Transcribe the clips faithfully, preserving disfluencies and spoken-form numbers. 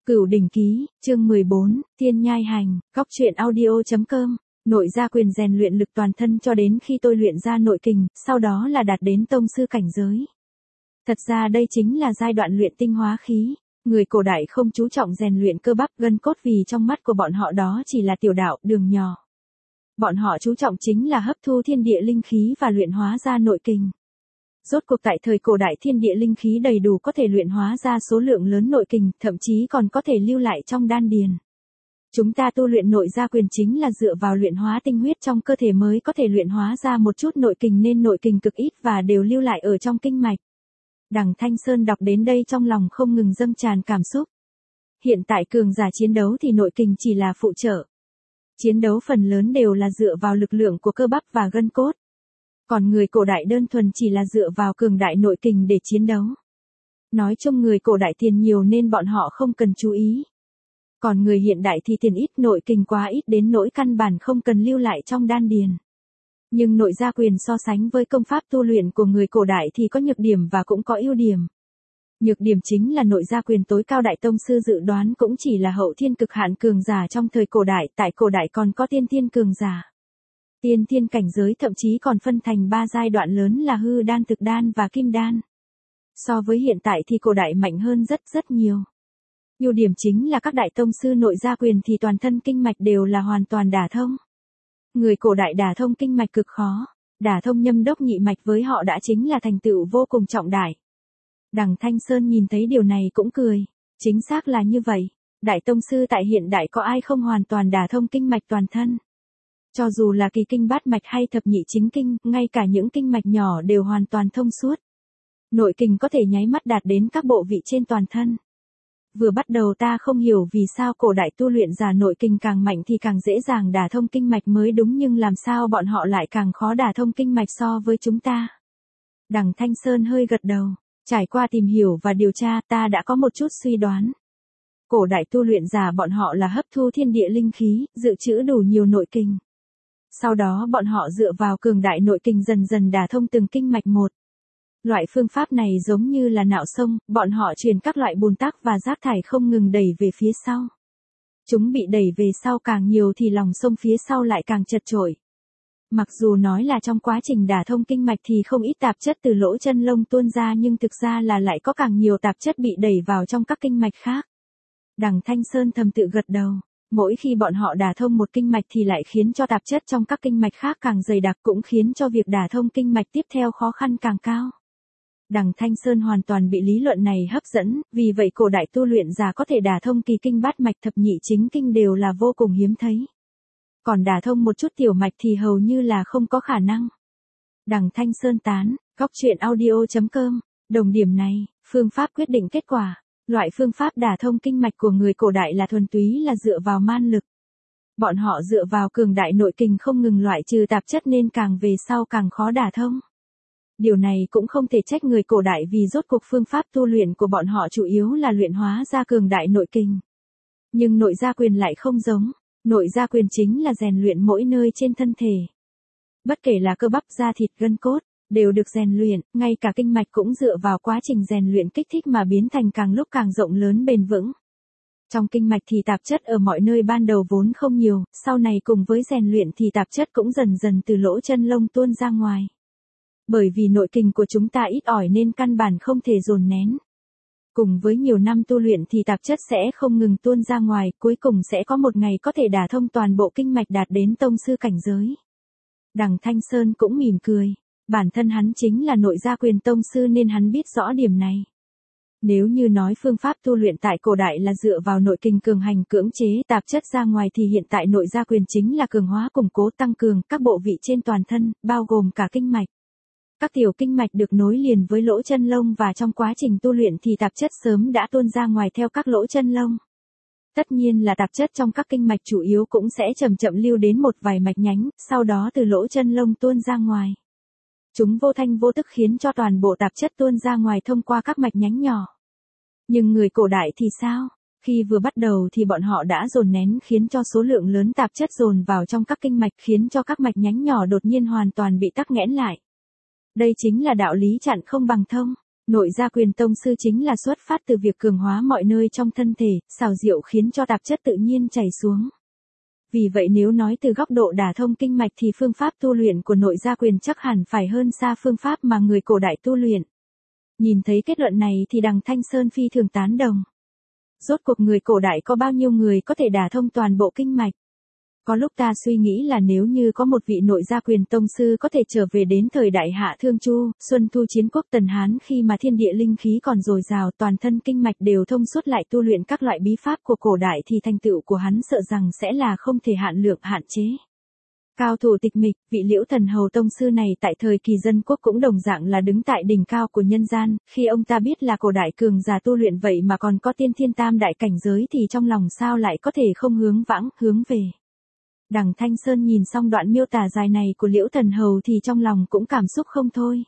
Cửu Đỉnh Ký, chương mười bốn, Thiên Nhai Hành, Góc truyện audio.com. Nội gia quyền rèn luyện lực toàn thân cho đến khi tôi luyện ra nội kình, sau đó là đạt đến tông sư cảnh giới. Thật ra đây chính là giai đoạn luyện tinh hóa khí. Người cổ đại không chú trọng rèn luyện cơ bắp gân cốt vì trong mắt của bọn họ đó chỉ là tiểu đạo, đường nhỏ. Bọn họ chú trọng chính là hấp thu thiên địa linh khí và luyện hóa ra nội kình. Rốt cuộc tại thời cổ đại thiên địa linh khí đầy đủ có thể luyện hóa ra số lượng lớn nội kình, thậm chí còn có thể lưu lại trong đan điền. Chúng ta tu luyện nội gia quyền chính là dựa vào luyện hóa tinh huyết trong cơ thể mới có thể luyện hóa ra một chút nội kình nên nội kình cực ít và đều lưu lại ở trong kinh mạch. Đằng Thanh Sơn đọc đến đây trong lòng không ngừng dâng tràn cảm xúc. Hiện tại cường giả chiến đấu thì nội kình chỉ là phụ trợ. Chiến đấu phần lớn đều là dựa vào lực lượng của cơ bắp và gân cốt. Còn người cổ đại đơn thuần chỉ là dựa vào cường đại nội kình để chiến đấu. Nói chung người cổ đại tiền nhiều nên bọn họ không cần chú ý. Còn người hiện đại thì tiền ít, nội kình quá ít đến nỗi căn bản không cần lưu lại trong đan điền. Nhưng nội gia quyền so sánh với công pháp tu luyện của người cổ đại thì có nhược điểm và cũng có ưu điểm. Nhược điểm chính là nội gia quyền tối cao đại tông sư dự đoán cũng chỉ là hậu thiên cực hạn cường giả trong thời cổ đại, tại cổ đại còn có tiên thiên cường giả. Tiên thiên cảnh giới thậm chí còn phân thành ba giai đoạn lớn là hư đan, thực đan và kim đan. So với hiện tại thì cổ đại mạnh hơn rất rất nhiều. Ưu điểm chính là các đại tông sư nội gia quyền thì toàn thân kinh mạch đều là hoàn toàn đả thông. Người cổ đại đả thông kinh mạch cực khó, đả thông nhâm đốc nhị mạch với họ đã chính là thành tựu vô cùng trọng đại. Đằng Thanh Sơn nhìn thấy điều này cũng cười, chính xác là như vậy, đại tông sư tại hiện đại có ai không hoàn toàn đả thông kinh mạch toàn thân. Cho dù là kỳ kinh bát mạch hay thập nhị chính kinh, ngay cả những kinh mạch nhỏ đều hoàn toàn thông suốt. Nội kình có thể nháy mắt đạt đến các bộ vị trên toàn thân. Vừa bắt đầu ta không hiểu vì sao cổ đại tu luyện giả nội kình càng mạnh thì càng dễ dàng đả thông kinh mạch mới đúng, nhưng làm sao bọn họ lại càng khó đả thông kinh mạch so với chúng ta. Đằng Thanh Sơn hơi gật đầu, trải qua tìm hiểu và điều tra ta đã có một chút suy đoán. Cổ đại tu luyện giả bọn họ là hấp thu thiên địa linh khí, dự trữ đủ nhiều nội kình. Sau đó bọn họ dựa vào cường đại nội kình dần dần đả thông từng kinh mạch một. Loại phương pháp này giống như là nạo sông, bọn họ truyền các loại bùn tắc và rác thải không ngừng đẩy về phía sau. Chúng bị đẩy về sau càng nhiều thì lòng sông phía sau lại càng chật chội. Mặc dù nói là trong quá trình đả thông kinh mạch thì không ít tạp chất từ lỗ chân lông tuôn ra nhưng thực ra là lại có càng nhiều tạp chất bị đẩy vào trong các kinh mạch khác. Đằng Thanh Sơn thầm tự gật đầu. Mỗi khi bọn họ đả thông một kinh mạch thì lại khiến cho tạp chất trong các kinh mạch khác càng dày đặc, cũng khiến cho việc đả thông kinh mạch tiếp theo khó khăn càng cao. Đằng Thanh Sơn hoàn toàn bị lý luận này hấp dẫn, vì vậy cổ đại tu luyện giả có thể đả thông kỳ kinh bát mạch thập nhị chính kinh đều là vô cùng hiếm thấy. Còn đả thông một chút tiểu mạch thì hầu như là không có khả năng. Đằng Thanh Sơn tán, góc truyện audio.com, đồng điểm này, phương pháp quyết định kết quả. Loại phương pháp đả thông kinh mạch của người cổ đại là thuần túy là dựa vào man lực. Bọn họ dựa vào cường đại nội kình không ngừng loại trừ tạp chất nên càng về sau càng khó đả thông. Điều này cũng không thể trách người cổ đại vì rốt cuộc phương pháp tu luyện của bọn họ chủ yếu là luyện hóa ra cường đại nội kình. Nhưng nội gia quyền lại không giống, nội gia quyền chính là rèn luyện mỗi nơi trên thân thể. Bất kể là cơ bắp, da thịt, gân cốt, đều được rèn luyện, ngay cả kinh mạch cũng dựa vào quá trình rèn luyện kích thích mà biến thành càng lúc càng rộng lớn bền vững. Trong kinh mạch thì tạp chất ở mọi nơi ban đầu vốn không nhiều, sau này cùng với rèn luyện thì tạp chất cũng dần dần từ lỗ chân lông tuôn ra ngoài. Bởi vì nội kình của chúng ta ít ỏi nên căn bản không thể dồn nén. Cùng với nhiều năm tu luyện thì tạp chất sẽ không ngừng tuôn ra ngoài, cuối cùng sẽ có một ngày có thể đả thông toàn bộ kinh mạch đạt đến tông sư cảnh giới. Đằng Thanh Sơn cũng mỉm cười. Bản thân hắn chính là nội gia quyền tông sư nên hắn biết rõ điểm này. Nếu như nói phương pháp tu luyện tại cổ đại là dựa vào nội kình cường hành cưỡng chế tạp chất ra ngoài thì hiện tại nội gia quyền chính là cường hóa củng cố tăng cường các bộ vị trên toàn thân, bao gồm cả kinh mạch. Các tiểu kinh mạch được nối liền với lỗ chân lông và trong quá trình tu luyện thì tạp chất sớm đã tuôn ra ngoài theo các lỗ chân lông. Tất nhiên là tạp chất trong các kinh mạch chủ yếu cũng sẽ chậm chậm lưu đến một vài mạch nhánh, sau đó từ lỗ chân lông tuôn ra ngoài. Chúng vô thanh vô tức khiến cho toàn bộ tạp chất tuôn ra ngoài thông qua các mạch nhánh nhỏ. Nhưng người cổ đại thì sao? Khi vừa bắt đầu thì bọn họ đã dồn nén khiến cho số lượng lớn tạp chất dồn vào trong các kinh mạch khiến cho các mạch nhánh nhỏ đột nhiên hoàn toàn bị tắc nghẽn lại. Đây chính là đạo lý chặn không bằng thông. Nội gia quyền tông sư chính là xuất phát từ việc cường hóa mọi nơi trong thân thể, xào rượu khiến cho tạp chất tự nhiên chảy xuống. Vì vậy nếu nói từ góc độ đả thông kinh mạch thì phương pháp tu luyện của nội gia quyền chắc hẳn phải hơn xa phương pháp mà người cổ đại tu luyện. Nhìn thấy kết luận này thì Đằng Thanh Sơn phi thường tán đồng. Rốt cuộc người cổ đại có bao nhiêu người có thể đả thông toàn bộ kinh mạch? Có lúc ta suy nghĩ là nếu như có một vị nội gia quyền tông sư có thể trở về đến thời đại Hạ Thương Chu, Xuân Thu chiến quốc Tần Hán khi mà thiên địa linh khí còn dồi dào, toàn thân kinh mạch đều thông suốt lại tu luyện các loại bí pháp của cổ đại thì thành tựu của hắn sợ rằng sẽ là không thể hạn lượng hạn chế. Cao thủ tịch mịch, vị Liễu Thần Hầu tông sư này tại thời kỳ dân quốc cũng đồng dạng là đứng tại đỉnh cao của nhân gian, khi ông ta biết là cổ đại cường giả tu luyện vậy mà còn có tiên thiên tam đại cảnh giới thì trong lòng sao lại có thể không hướng vãng, hướng về. Đằng Thanh Sơn nhìn xong đoạn miêu tả dài này của Liễu Thần Hầu thì trong lòng cũng cảm xúc không thôi.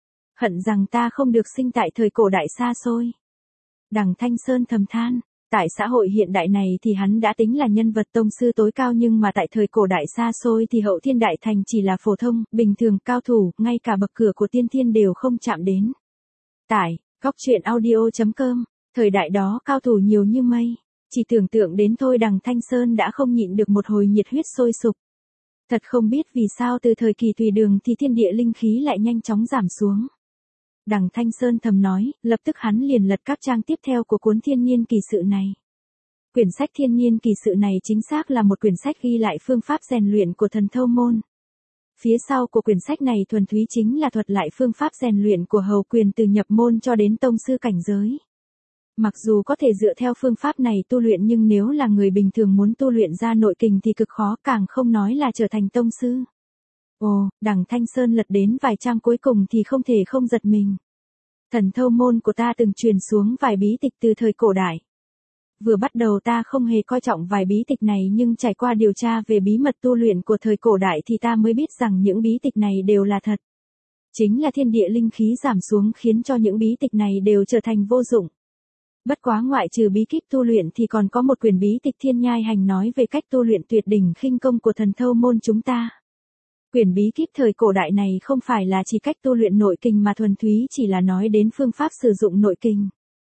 Hận rằng ta không được sinh tại thời cổ đại xa xôi. Đằng Thanh Sơn thầm than, tại xã hội hiện đại này thì hắn đã tính là nhân vật tông sư tối cao nhưng mà tại thời cổ đại xa xôi thì Hậu Thiên Đại Thành chỉ là phổ thông, bình thường cao thủ, ngay cả bậc cửa của tiên thiên đều không chạm đến. Tải, góc truyện audio chấm com, thời đại đó cao thủ nhiều như mây. Chỉ tưởng tượng đến thôi Đằng Thanh Sơn đã không nhịn được một hồi nhiệt huyết sôi sục. Thật không biết vì sao từ thời kỳ Tùy Đường thì thiên địa linh khí lại nhanh chóng giảm xuống. Đằng Thanh Sơn thầm nói, lập tức hắn liền lật các trang tiếp theo của cuốn Thiên Niên Kỳ Sự này. Quyển sách Thiên Niên Kỳ Sự này chính xác là một quyển sách ghi lại phương pháp rèn luyện của Thần Thâu Môn. Phía sau của quyển sách này thuần túy chính là thuật lại phương pháp rèn luyện của Hầu Quyền từ nhập môn cho đến tông sư cảnh giới. Mặc dù có thể dựa theo phương pháp này tu luyện nhưng nếu là người bình thường muốn tu luyện ra nội kình thì cực khó, càng không nói là trở thành tông sư. Ồ, Đằng Thanh Sơn lật đến vài trang cuối cùng thì không thể không giật mình. Thần Thâu Môn của ta từng truyền xuống vài bí tịch từ thời cổ đại. Vừa bắt đầu ta không hề coi trọng vài bí tịch này nhưng trải qua điều tra về bí mật tu luyện của thời cổ đại thì ta mới biết rằng những bí tịch này đều là thật. Chính là thiên địa linh khí giảm xuống khiến cho những bí tịch này đều trở thành vô dụng. Bất quá ngoại trừ bí kíp tu luyện thì còn có một quyển bí tịch Thiên Nhai Hành nói về cách tu luyện tuyệt đỉnh khinh công của Thần Thâu Môn chúng ta. Quyển bí kíp thời cổ đại này không phải là chỉ cách tu luyện nội kình mà thuần túy chỉ là nói đến phương pháp sử dụng nội kình.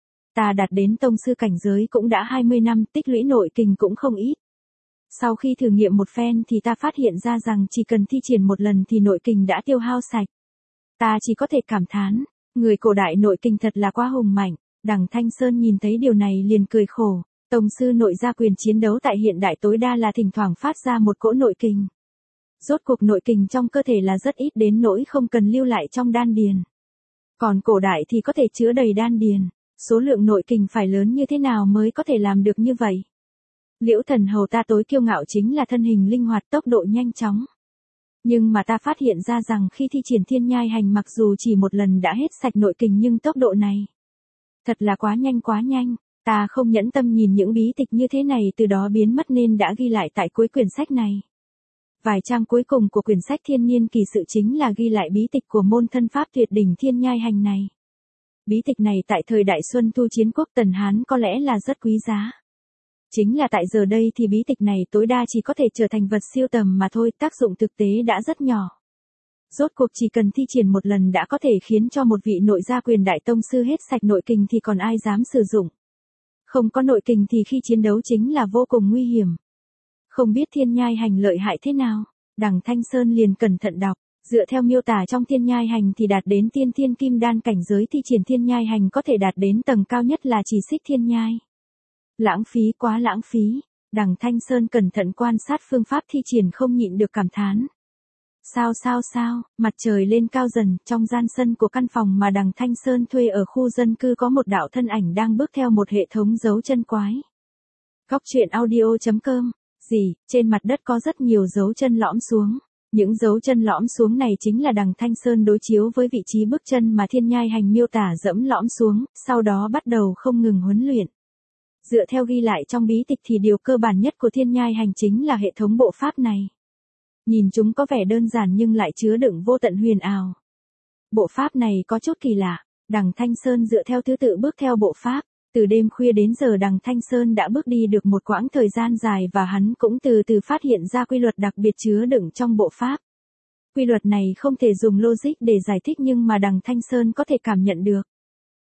Ta đạt đến tông sư cảnh giới cũng đã hai mươi năm, tích lũy nội kình cũng không ít. Sau khi thử nghiệm một phen thì ta phát hiện ra rằng chỉ cần thi triển một lần thì nội kình đã tiêu hao sạch. Ta chỉ có thể cảm thán, người cổ đại nội kình thật là quá hùng mạnh. Đằng Thanh Sơn nhìn thấy điều này liền cười khổ, tông sư nội gia quyền chiến đấu tại hiện đại tối đa là thỉnh thoảng phát ra một cỗ nội kình. Rốt cuộc nội kình trong cơ thể là rất ít đến nỗi không cần lưu lại trong đan điền. Còn cổ đại thì có thể chứa đầy đan điền, số lượng nội kình phải lớn như thế nào mới có thể làm được như vậy. Liễu Thần Hầu ta tối kiêu ngạo chính là thân hình linh hoạt, tốc độ nhanh chóng. Nhưng mà ta phát hiện ra rằng khi thi triển Thiên Nhai Hành mặc dù chỉ một lần đã hết sạch nội kình nhưng tốc độ này thật là quá nhanh quá nhanh, ta không nhẫn tâm nhìn những bí tịch như thế này từ đó biến mất nên đã ghi lại tại cuối quyển sách này. Vài trang cuối cùng của quyển sách Thiên Niên Kỳ Sự chính là ghi lại bí tịch của môn thân pháp tuyệt đỉnh Thiên Nhai Hành này. Bí tịch này tại thời đại Xuân Thu chiến quốc Tần Hán có lẽ là rất quý giá. Chính là tại giờ đây thì bí tịch này tối đa chỉ có thể trở thành vật siêu tầm mà thôi, tác dụng thực tế đã rất nhỏ. Rốt cuộc chỉ cần thi triển một lần đã có thể khiến cho một vị nội gia quyền đại tông sư hết sạch nội kình thì còn ai dám sử dụng. Không có nội kình thì khi chiến đấu chính là vô cùng nguy hiểm. Không biết Thiên Nhai Hành lợi hại thế nào, Đằng Thanh Sơn liền cẩn thận đọc, dựa theo miêu tả trong Thiên Nhai Hành thì đạt đến tiên thiên kim đan cảnh giới thi triển Thiên Nhai Hành có thể đạt đến tầng cao nhất là chỉ xích thiên nhai. Lãng phí, quá lãng phí, Đằng Thanh Sơn cẩn thận quan sát phương pháp thi triển không nhịn được cảm thán. Sao sao sao, mặt trời lên cao dần, trong gian sân của căn phòng mà Đằng Thanh Sơn thuê ở khu dân cư có một đạo thân ảnh đang bước theo một hệ thống dấu chân quái. Góc truyện audio chấm com, gì, trên mặt đất có rất nhiều dấu chân lõm xuống. Những dấu chân lõm xuống này chính là Đằng Thanh Sơn đối chiếu với vị trí bước chân mà Thiên Nhai Hành miêu tả dẫm lõm xuống, sau đó bắt đầu không ngừng huấn luyện. Dựa theo ghi lại trong bí tịch thì điều cơ bản nhất của Thiên Nhai Hành chính là hệ thống bộ pháp này. Nhìn chúng có vẻ đơn giản nhưng lại chứa đựng vô tận huyền ảo. Bộ pháp này có chút kỳ lạ, Đằng Thanh Sơn dựa theo thứ tự bước theo bộ pháp, từ đêm khuya đến giờ Đằng Thanh Sơn đã bước đi được một quãng thời gian dài và hắn cũng từ từ phát hiện ra quy luật đặc biệt chứa đựng trong bộ pháp. Quy luật này không thể dùng logic để giải thích nhưng mà Đằng Thanh Sơn có thể cảm nhận được.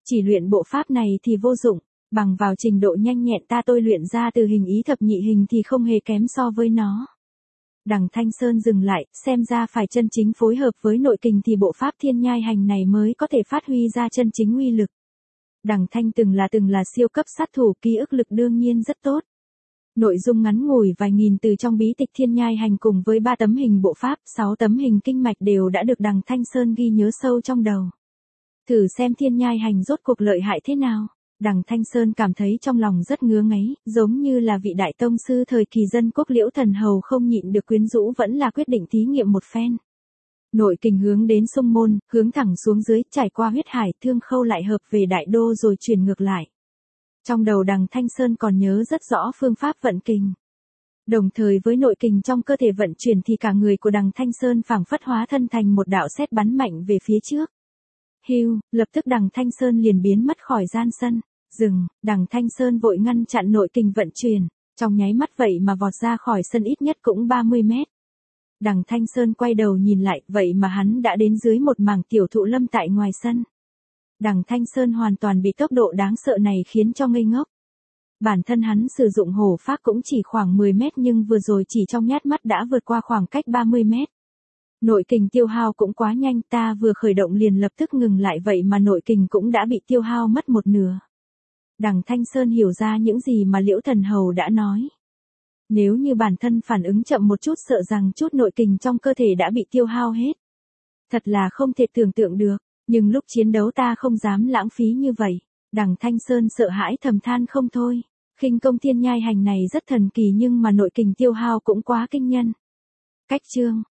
Chỉ luyện bộ pháp này thì vô dụng, bằng vào trình độ nhanh nhẹn ta tôi luyện ra từ hình ý thập nhị hình thì không hề kém so với nó. Đằng Thanh Sơn dừng lại, xem ra phải chân chính phối hợp với nội kình thì bộ pháp thiên nhai hành này mới có thể phát huy ra chân chính uy lực. Đằng Thanh từng là từng là siêu cấp sát thủ, ký ức lực đương nhiên rất tốt. Nội dung ngắn ngủi vài nghìn từ trong bí tịch thiên nhai hành cùng với ba tấm hình bộ pháp, sáu tấm hình kinh mạch đều đã được đằng Thanh Sơn ghi nhớ sâu trong đầu. Thử xem thiên nhai hành rốt cuộc lợi hại thế nào. Đằng Thanh Sơn cảm thấy trong lòng rất ngứa ngáy, giống như là vị đại tông sư thời kỳ dân quốc Liễu Thần Hầu không nhịn được quyến rũ vẫn là quyết định thí nghiệm một phen. Nội kình hướng đến sông môn, hướng thẳng xuống dưới, trải qua huyết hải, thương khâu lại hợp về đại đô rồi chuyển ngược lại. Trong đầu đằng Thanh Sơn còn nhớ rất rõ phương pháp vận kình. Đồng thời với nội kình trong cơ thể vận chuyển thì cả người của đằng Thanh Sơn phảng phất hóa thân thành một đạo sét bắn mạnh về phía trước. Hưu, lập tức đằng Thanh Sơn liền biến mất khỏi gian sân. Dừng, đằng Thanh Sơn vội ngăn chặn nội kình vận chuyển, trong nháy mắt vậy mà vọt ra khỏi sân ít nhất cũng ba mươi mét. Đằng Thanh Sơn quay đầu nhìn lại, vậy mà hắn đã đến dưới một mảng tiểu thụ lâm tại ngoài sân. Đằng Thanh Sơn hoàn toàn bị tốc độ đáng sợ này khiến cho ngây ngốc. Bản thân hắn sử dụng hổ pháp cũng chỉ khoảng mười mét nhưng vừa rồi chỉ trong nhát mắt đã vượt qua khoảng cách ba mươi mét. Nội kình tiêu hao cũng quá nhanh, ta vừa khởi động liền lập tức ngừng lại vậy mà nội kình cũng đã bị tiêu hao mất một nửa. Đằng Thanh Sơn hiểu ra những gì mà Liễu Thần Hầu đã nói. Nếu như bản thân phản ứng chậm một chút sợ rằng chút nội kình trong cơ thể đã bị tiêu hao hết. Thật là không thể tưởng tượng được, nhưng lúc chiến đấu ta không dám lãng phí như vậy. Đằng Thanh Sơn sợ hãi thầm than không thôi. Khinh công thiên nhai hành này rất thần kỳ nhưng mà nội kình tiêu hao cũng quá kinh nhân. Cách chương